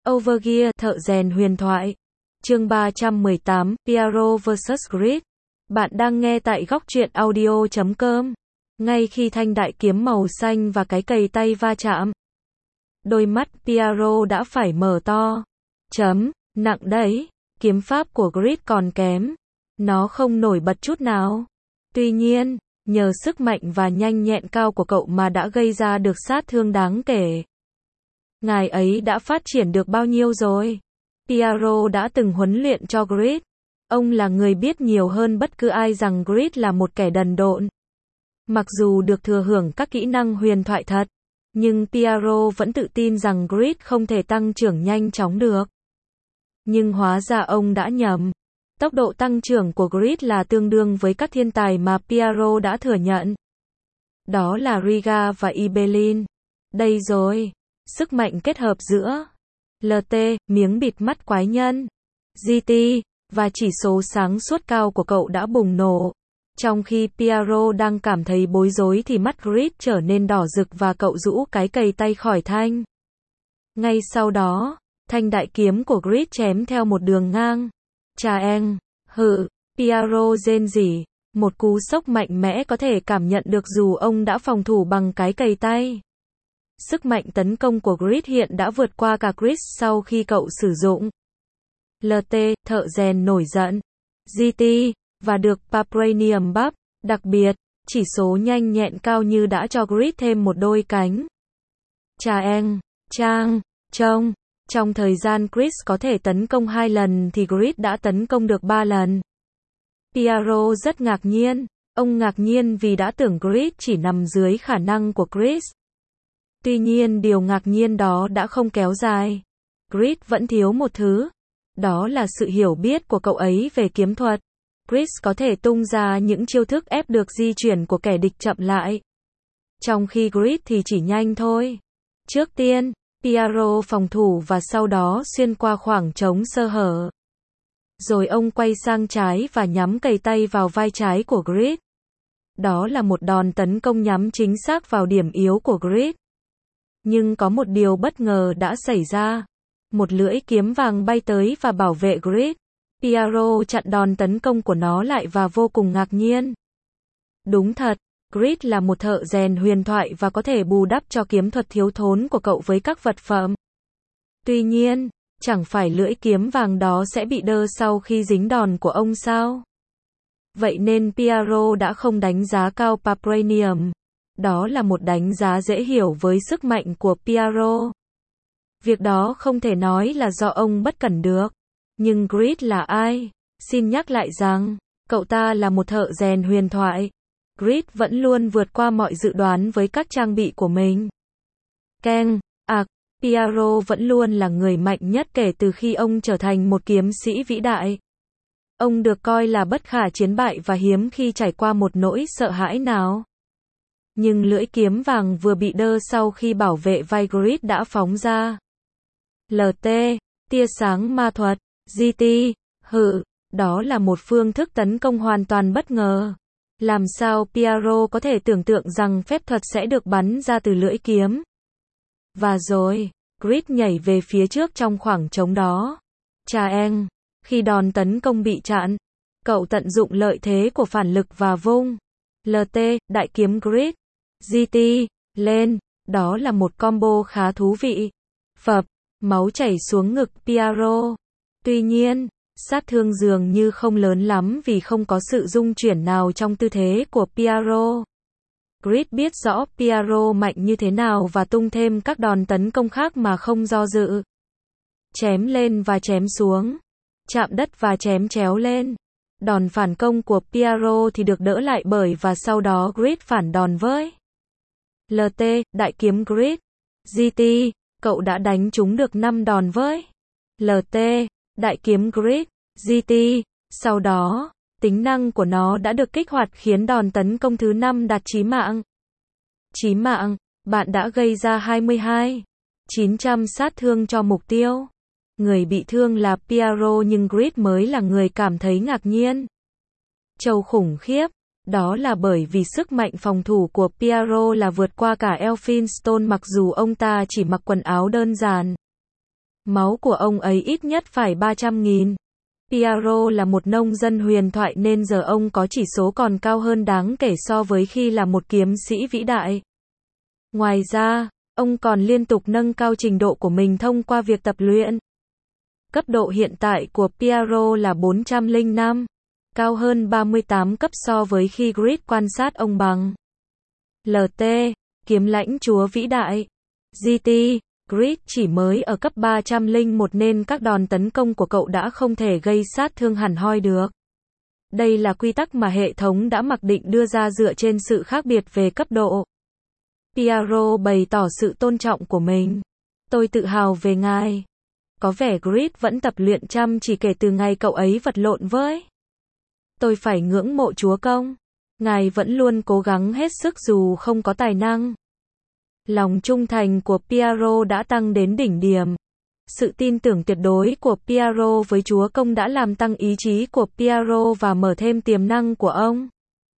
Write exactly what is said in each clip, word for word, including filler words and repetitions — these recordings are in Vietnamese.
Overgear, thợ rèn huyền thoại. Chương ba trăm mười tám, Piero versus. Grid. Bạn đang nghe tại góc truyện audio chấm com. Ngay khi thanh đại kiếm màu xanh và cái cày tay va chạm, đôi mắt Piero đã phải mở to. Chấm, nặng đấy. Kiếm pháp của Grid còn kém. Nó không nổi bật chút nào. Tuy nhiên, nhờ sức mạnh và nhanh nhẹn cao của cậu mà đã gây ra được sát thương đáng kể. Ngài ấy đã phát triển được bao nhiêu rồi? Piero đã từng huấn luyện cho Grid. Ông là người biết nhiều hơn bất cứ ai rằng Grid là một kẻ đần độn. Mặc dù được thừa hưởng các kỹ năng huyền thoại thật, nhưng Piero vẫn tự tin rằng Grid không thể tăng trưởng nhanh chóng được. Nhưng hóa ra ông đã nhầm. Tốc độ tăng trưởng của Grid là tương đương với các thiên tài mà Piero đã thừa nhận. Đó là Riga và Ibelin. Đây rồi. Sức mạnh kết hợp giữa lờ tê, miếng bịt mắt quái nhân, giê tê, và chỉ số sáng suốt cao của cậu đã bùng nổ. Trong khi Piero đang cảm thấy bối rối thì mắt Grid trở nên đỏ rực và cậu rũ cái cày tay khỏi thanh. Ngay sau đó, thanh đại kiếm của Grid chém theo một đường ngang. Chà eng, hự, Piero rên rỉ. Một cú sốc mạnh mẽ có thể cảm nhận được dù ông đã phòng thủ bằng cái cày tay. Sức mạnh tấn công của Grid hiện đã vượt qua cả Grid sau khi cậu sử dụng lờ tê, thợ rèn nổi giận, giê tê, và được Vibranium Buff. Đặc biệt, chỉ số nhanh nhẹn cao như đã cho Grid thêm một đôi cánh. Chà eng, chang, trông. Trong thời gian Grid có thể tấn công hai lần thì Grid đã tấn công được ba lần. Piero rất ngạc nhiên. Ông ngạc nhiên vì đã tưởng Grid chỉ nằm dưới khả năng của Grid. Tuy nhiên điều ngạc nhiên đó đã không kéo dài. Grid vẫn thiếu một thứ. Đó là sự hiểu biết của cậu ấy về kiếm thuật. Grid có thể tung ra những chiêu thức ép được di chuyển của kẻ địch chậm lại. Trong khi Grid thì chỉ nhanh thôi. Trước tiên, Piero phòng thủ và sau đó xuyên qua khoảng trống sơ hở. Rồi ông quay sang trái và nhắm cày tay vào vai trái của Grid. Đó là một đòn tấn công nhắm chính xác vào điểm yếu của Grid. Nhưng có một điều bất ngờ đã xảy ra. Một lưỡi kiếm vàng bay tới và bảo vệ Grid. Piero chặn đòn tấn công của nó lại và vô cùng ngạc nhiên. Đúng thật, Grid là một thợ rèn huyền thoại và có thể bù đắp cho kiếm thuật thiếu thốn của cậu với các vật phẩm. Tuy nhiên, chẳng phải lưỡi kiếm vàng đó sẽ bị đơ sau khi dính đòn của ông sao? Vậy nên Piero đã không đánh giá cao Vibranium. Đó là một đánh giá dễ hiểu với sức mạnh của Piero. Việc đó không thể nói là do ông bất cẩn được. Nhưng Grid là ai? Xin nhắc lại rằng, cậu ta là một thợ rèn huyền thoại. Grid vẫn luôn vượt qua mọi dự đoán với các trang bị của mình. Keng, ạc, Piero vẫn luôn là người mạnh nhất kể từ khi ông trở thành một kiếm sĩ vĩ đại. Ông được coi là bất khả chiến bại và hiếm khi trải qua một nỗi sợ hãi nào. Nhưng lưỡi kiếm vàng vừa bị đơ sau khi bảo vệ vai Grid đã phóng ra. lờ tê, tia sáng ma thuật, giê tê, hự, đó là một phương thức tấn công hoàn toàn bất ngờ. Làm sao Piero có thể tưởng tượng rằng phép thuật sẽ được bắn ra từ lưỡi kiếm? Và rồi, Grid nhảy về phía trước trong khoảng trống đó. Chà eng, khi đòn tấn công bị chặn, cậu tận dụng lợi thế của phản lực và vung lờ tê, đại kiếm Grid, giê tê, lên. Đó là một combo khá thú vị. Phập, máu chảy xuống ngực Piero. Tuy nhiên, sát thương dường như không lớn lắm vì không có sự rung chuyển nào trong tư thế của Piero. Grid biết rõ Piero mạnh như thế nào và tung thêm các đòn tấn công khác mà không do dự. Chém lên và chém xuống. Chạm đất và chém chéo lên. Đòn phản công của Piero thì được đỡ lại bởi và sau đó Grid phản đòn với lờ tê, đại kiếm Grid, giê tê, cậu đã đánh trúng được năm đòn với lờ tê, đại kiếm Grid, giê tê. Sau đó, tính năng của nó đã được kích hoạt khiến đòn tấn công thứ năm đạt chí mạng. Chí mạng, bạn đã gây ra hai mươi hai nghìn chín trăm sát thương cho mục tiêu. Người bị thương là Piero nhưng Grid mới là người cảm thấy ngạc nhiên. Trâu khủng khiếp. Đó là bởi vì sức mạnh phòng thủ của Piero là vượt qua cả Elphinstone mặc dù ông ta chỉ mặc quần áo đơn giản. Máu của ông ấy ít nhất phải ba trăm nghìn. Piero là một nông dân huyền thoại nên giờ ông có chỉ số còn cao hơn đáng kể so với khi là một kiếm sĩ vĩ đại. Ngoài ra, ông còn liên tục nâng cao trình độ của mình thông qua việc tập luyện. Cấp độ hiện tại của Piero là bốn trăm lẻ năm, cao hơn ba mươi tám cấp so với khi Grid quan sát ông bằng. lờ tê, kiếm lãnh chúa vĩ đại. giê tê, Grid chỉ mới ở cấp ba trăm lẻ một nên các đòn tấn công của cậu đã không thể gây sát thương hẳn hoi được. Đây là quy tắc mà hệ thống đã mặc định đưa ra dựa trên sự khác biệt về cấp độ. Piero bày tỏ sự tôn trọng của mình. Tôi tự hào về ngài. Có vẻ Grid vẫn tập luyện chăm chỉ kể từ ngày cậu ấy vật lộn với. Tôi phải ngưỡng mộ chúa công. Ngài vẫn luôn cố gắng hết sức dù không có tài năng. Lòng trung thành của Piero đã tăng đến đỉnh điểm. Sự tin tưởng tuyệt đối của Piero với chúa công đã làm tăng ý chí của Piero và mở thêm tiềm năng của ông.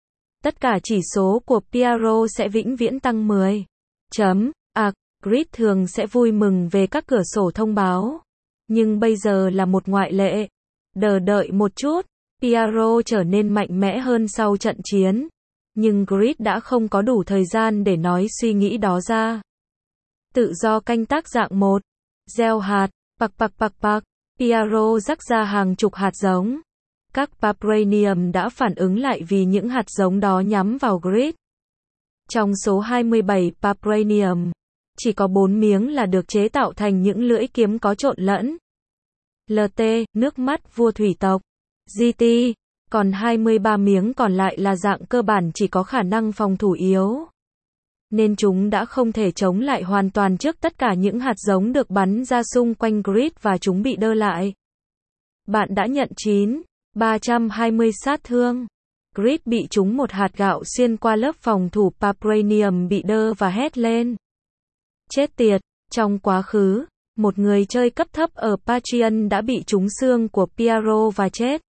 Tất cả chỉ số của Piero sẽ vĩnh viễn tăng mười. Chấm. Ạc, Grid thường sẽ vui mừng về các cửa sổ thông báo. Nhưng bây giờ là một ngoại lệ. Đchờ đợi một chút. Piero trở nên mạnh mẽ hơn sau trận chiến. Nhưng Grid đã không có đủ thời gian để nói suy nghĩ đó ra. Tự do canh tác dạng một. Gieo hạt. Pạc pạc pạc pạc. Piero rắc ra hàng chục hạt giống. Các Vibranium đã phản ứng lại vì những hạt giống đó nhắm vào Grid. Trong số hai mươi bảy Vibranium, chỉ có bốn miếng là được chế tạo thành những lưỡi kiếm có trộn lẫn. lờ tê, nước mắt vua thủy tộc. giê tê, còn hai mươi ba miếng còn lại là dạng cơ bản chỉ có khả năng phòng thủ yếu. Nên chúng đã không thể chống lại hoàn toàn trước tất cả những hạt giống được bắn ra xung quanh Grid và chúng bị đơ lại. Bạn đã nhận chín, ba trăm hai mươi sát thương. Grid bị trúng một hạt gạo xuyên qua lớp phòng thủ Vibranium bị đơ và hét lên. Chết tiệt, trong quá khứ, một người chơi cấp thấp ở Patreon đã bị trúng xương của Piero và chết.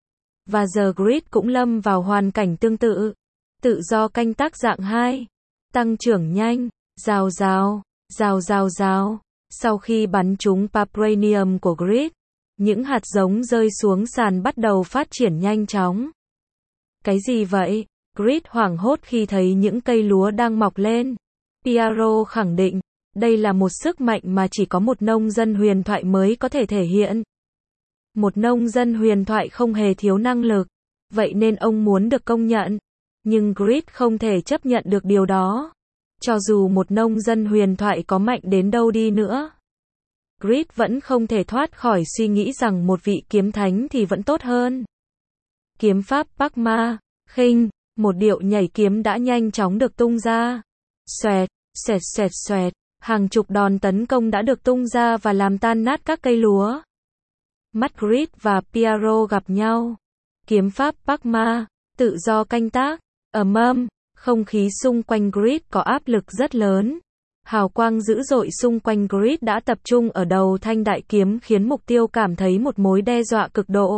Và giờ Grid cũng lâm vào hoàn cảnh tương tự. Tự do canh tác dạng hai. Tăng trưởng nhanh. Rào rào. Rào rào rào. Sau khi bắn trúng Vibranium của Grid, những hạt giống rơi xuống sàn bắt đầu phát triển nhanh chóng. Cái gì vậy? Grid hoảng hốt khi thấy những cây lúa đang mọc lên. Piero khẳng định, đây là một sức mạnh mà chỉ có một nông dân huyền thoại mới có thể thể hiện. Một nông dân huyền thoại không hề thiếu năng lực, vậy nên ông muốn được công nhận. Nhưng Grid không thể chấp nhận được điều đó. Cho dù một nông dân huyền thoại có mạnh đến đâu đi nữa, Grid vẫn không thể thoát khỏi suy nghĩ rằng một vị kiếm thánh thì vẫn tốt hơn. Kiếm pháp Pakma, khinh, một điệu nhảy kiếm đã nhanh chóng được tung ra. Xoẹt, xoẹt xoẹt xoẹt, hàng chục đòn tấn công đã được tung ra và làm tan nát các cây lúa. Mắt Grid và Piero gặp nhau. Kiếm pháp Pakma, tự do canh tác, ầm ầm, không khí xung quanh Grid có áp lực rất lớn. Hào quang dữ dội xung quanh Grid đã tập trung ở đầu thanh đại kiếm khiến mục tiêu cảm thấy một mối đe dọa cực độ.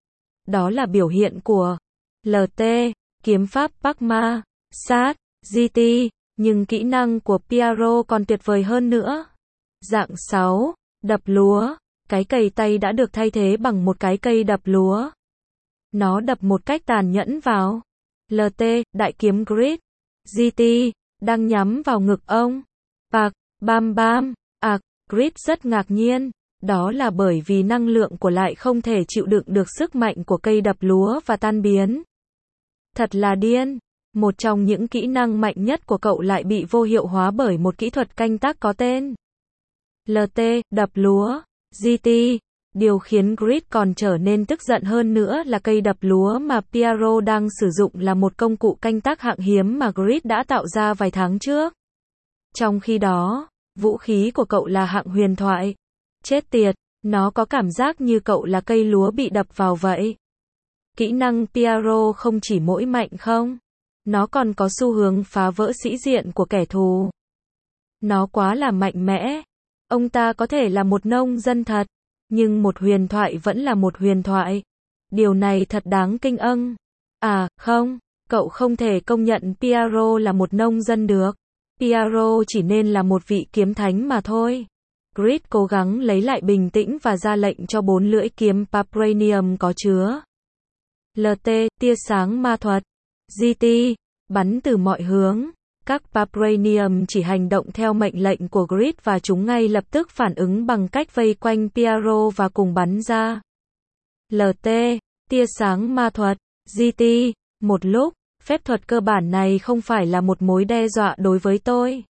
Đó là biểu hiện của lờ tê, kiếm pháp Pakma, sát, giê tê, nhưng kỹ năng của Piero còn tuyệt vời hơn nữa. Dạng sáu, đập lúa, cái cày tay đã được thay thế bằng một cái cây đập lúa. Nó đập một cách tàn nhẫn vào lờ tê, đại kiếm Grid. giê tê, đang nhắm vào ngực ông. Bạc, bam bam, ạc, Grid rất ngạc nhiên. Đó là bởi vì năng lượng của lại không thể chịu đựng được sức mạnh của cây đập lúa và tan biến. Thật là điên. Một trong những kỹ năng mạnh nhất của cậu lại bị vô hiệu hóa bởi một kỹ thuật canh tác có tên lờ tê, đập lúa. giê tê. Điều khiến Grid còn trở nên tức giận hơn nữa là cây đập lúa mà Piero đang sử dụng là một công cụ canh tác hạng hiếm mà Grid đã tạo ra vài tháng trước. Trong khi đó, vũ khí của cậu là hạng huyền thoại. Chết tiệt, nó có cảm giác như cậu là cây lúa bị đập vào vậy. Kỹ năng Piero không chỉ mỗi mạnh không, nó còn có xu hướng phá vỡ sĩ diện của kẻ thù. Nó quá là mạnh mẽ. Ông ta có thể là một nông dân thật, nhưng một huyền thoại vẫn là một huyền thoại. Điều này thật đáng kinh âng. À, không, cậu không thể công nhận Piero là một nông dân được. Piero chỉ nên là một vị kiếm thánh mà thôi. Grid cố gắng lấy lại bình tĩnh và ra lệnh cho bốn lưỡi kiếm Vibranium có chứa lờ tê, tia sáng ma thuật, giê tê, bắn từ mọi hướng. Các Vibranium chỉ hành động theo mệnh lệnh của Grid và chúng ngay lập tức phản ứng bằng cách vây quanh Piero và cùng bắn ra. lờ tê, tia sáng ma thuật, giê tê, một lúc, phép thuật cơ bản này không phải là một mối đe dọa đối với tôi.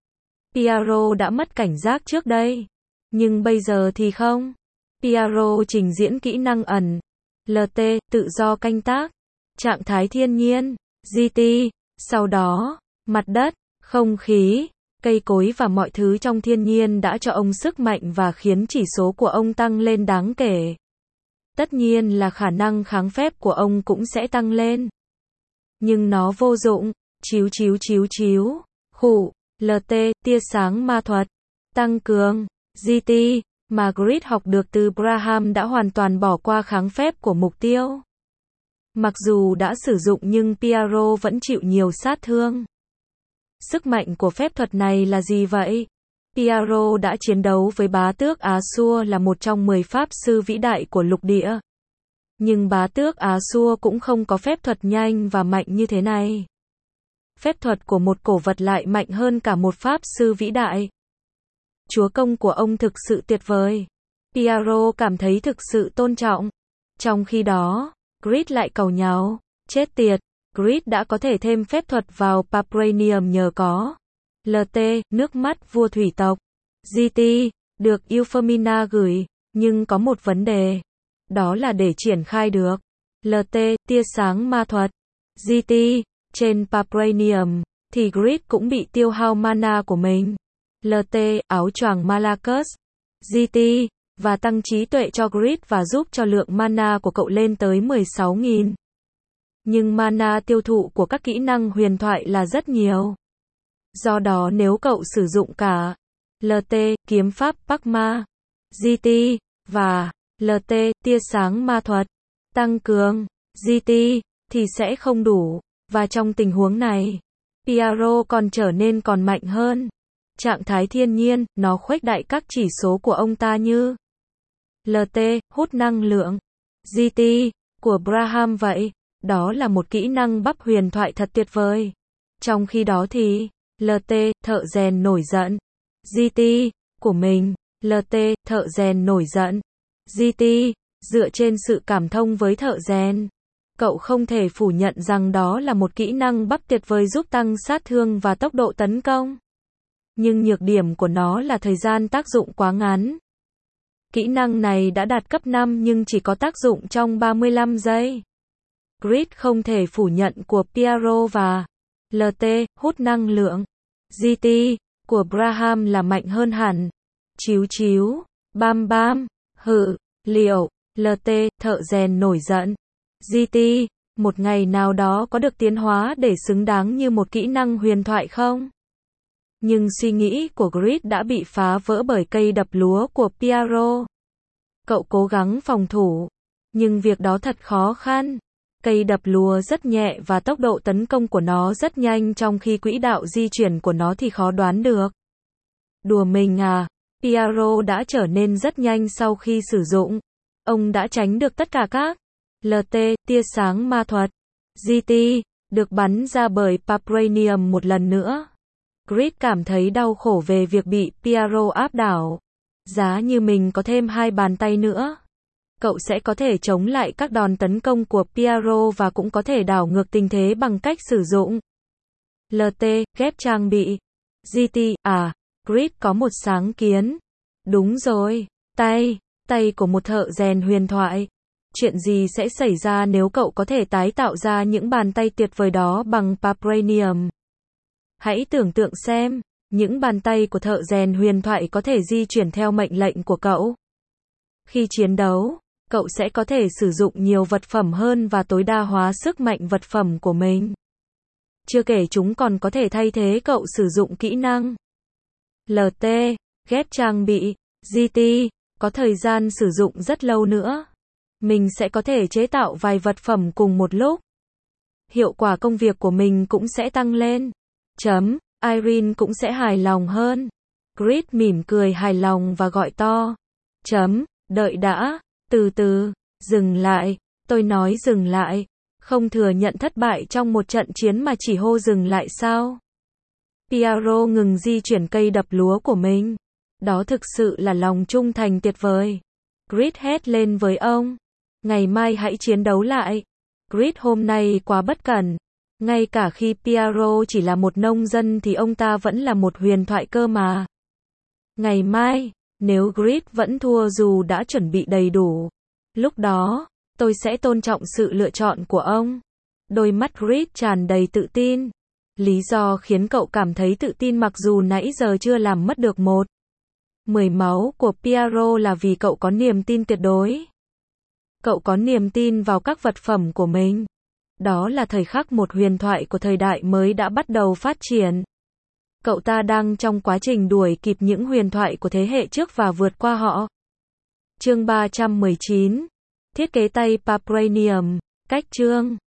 Piero đã mất cảnh giác trước đây. Nhưng bây giờ thì không. Piero trình diễn kỹ năng ẩn. lờ tê, tự do canh tác. Trạng thái thiên nhiên. giê tê, sau đó, mặt đất, không khí, cây cối và mọi thứ trong thiên nhiên đã cho ông sức mạnh và khiến chỉ số của ông tăng lên đáng kể. Tất nhiên là khả năng kháng phép của ông cũng sẽ tăng lên. Nhưng nó vô dụng. Chíu chíu chíu chíu. Khụ. lờ tê, tia sáng ma thuật. Tăng cường. giê tê, mà Grid học được từ Braham đã hoàn toàn bỏ qua kháng phép của mục tiêu. Mặc dù đã sử dụng nhưng Piero vẫn chịu nhiều sát thương. Sức mạnh của phép thuật này là gì vậy? Piero đã chiến đấu với bá tước Ashur là một trong mười pháp sư vĩ đại của lục địa. Nhưng bá tước Ashur cũng không có phép thuật nhanh và mạnh như thế này. Phép thuật của một cổ vật lại mạnh hơn cả một pháp sư vĩ đại. Chúa công của ông thực sự tuyệt vời. Piero cảm thấy thực sự tôn trọng. Trong khi đó, Grid lại cầu nháo. Chết tiệt, Grid đã có thể thêm phép thuật vào Vibranium nhờ có lờ tê, nước mắt vua thủy tộc. giê tê, được Euphemina gửi, nhưng có một vấn đề. Đó là để triển khai được lờ tê, tia sáng ma thuật, giê tê, trên Vibranium, thì Grid cũng bị tiêu hao mana của mình. lờ tê, áo choàng Malakus, giê tê, và tăng trí tuệ cho Grid và giúp cho lượng mana của cậu lên tới mười sáu nghìn. Nhưng mana tiêu thụ của các kỹ năng huyền thoại là rất nhiều. Do đó nếu cậu sử dụng cả lờ tê, kiếm pháp Pakma, giê tê, và lờ tê, tia sáng ma thuật, tăng cường, giê tê, thì sẽ không đủ. Và trong tình huống này, Piero còn trở nên còn mạnh hơn. Trạng thái thiên nhiên, nó khuếch đại các chỉ số của ông ta như lờ tê, hút năng lượng, giê tê, của Braham vậy. Đó là một kỹ năng bắp huyền thoại thật tuyệt vời. Trong khi đó thì, lờ tê, thợ rèn nổi giận, giê tê, của mình, lờ tê, thợ rèn nổi giận, giê tê, dựa trên sự cảm thông với thợ rèn. Cậu không thể phủ nhận rằng đó là một kỹ năng bắp tuyệt vời giúp tăng sát thương và tốc độ tấn công. Nhưng nhược điểm của nó là thời gian tác dụng quá ngắn. Kỹ năng này đã đạt cấp năm nhưng chỉ có tác dụng trong ba mươi lăm giây. Grid không thể phủ nhận của Piero và lờ tê, hút năng lượng, giê tê, của Braham là mạnh hơn hẳn. Chíu chíu, bam bam, hự, liệu, lờ tê, thợ rèn nổi giận, giê tê, một ngày nào đó có được tiến hóa để xứng đáng như một kỹ năng huyền thoại không? Nhưng suy nghĩ của Grid đã bị phá vỡ bởi cây đập lúa của Piero. Cậu cố gắng phòng thủ, nhưng việc đó thật khó khăn. Cây đập lúa rất nhẹ và tốc độ tấn công của nó rất nhanh trong khi quỹ đạo di chuyển của nó thì khó đoán được. Đùa mình à, Piero đã trở nên rất nhanh sau khi sử dụng. Ông đã tránh được tất cả các lờ tê, tia sáng ma thuật, giê tê, được bắn ra bởi Vibranium một lần nữa. Grid cảm thấy đau khổ về việc bị Piero áp đảo. Giá như mình có thêm hai bàn tay nữa, cậu sẽ có thể chống lại các đòn tấn công của Piero và cũng có thể đảo ngược tình thế bằng cách sử dụng lờ tê, ghép trang bị, giê tê, à, Grid có một sáng kiến. Đúng rồi, tay, tay của một thợ rèn huyền thoại. Chuyện gì sẽ xảy ra nếu cậu có thể tái tạo ra những bàn tay tuyệt vời đó bằng Vibranium? Hãy tưởng tượng xem, những bàn tay của thợ rèn huyền thoại có thể di chuyển theo mệnh lệnh của cậu. Khi chiến đấu, cậu sẽ có thể sử dụng nhiều vật phẩm hơn và tối đa hóa sức mạnh vật phẩm của mình. Chưa kể chúng còn có thể thay thế cậu sử dụng kỹ năng lờ tê, ghép trang bị, giê tê, có thời gian sử dụng rất lâu nữa. Mình sẽ có thể chế tạo vài vật phẩm cùng một lúc. Hiệu quả công việc của mình cũng sẽ tăng lên. Chấm, Irene cũng sẽ hài lòng hơn. Grid mỉm cười hài lòng và gọi to. Chấm, đợi đã, từ từ, dừng lại, tôi nói dừng lại, không thừa nhận thất bại trong một trận chiến mà chỉ hô dừng lại sao? Piero ngừng di chuyển cây đập lúa của mình. Đó thực sự là lòng trung thành tuyệt vời. Grid hét lên với ông. Ngày mai hãy chiến đấu lại. Grid hôm nay quá bất cẩn. Ngay cả khi Piero chỉ là một nông dân thì ông ta vẫn là một huyền thoại cơ mà. Ngày mai, nếu Grid vẫn thua dù đã chuẩn bị đầy đủ, lúc đó, tôi sẽ tôn trọng sự lựa chọn của ông. Đôi mắt Grid tràn đầy tự tin. Lý do khiến cậu cảm thấy tự tin mặc dù nãy giờ chưa làm mất được một mười máu của Piero là vì cậu có niềm tin tuyệt đối. Cậu có niềm tin vào các vật phẩm của mình. Đó là thời khắc một huyền thoại của thời đại mới đã bắt đầu phát triển. Cậu ta đang trong quá trình đuổi kịp những huyền thoại của thế hệ trước và vượt qua họ. Chương ba trăm mười chín. Thiết kế tay Vibranium. Cách chương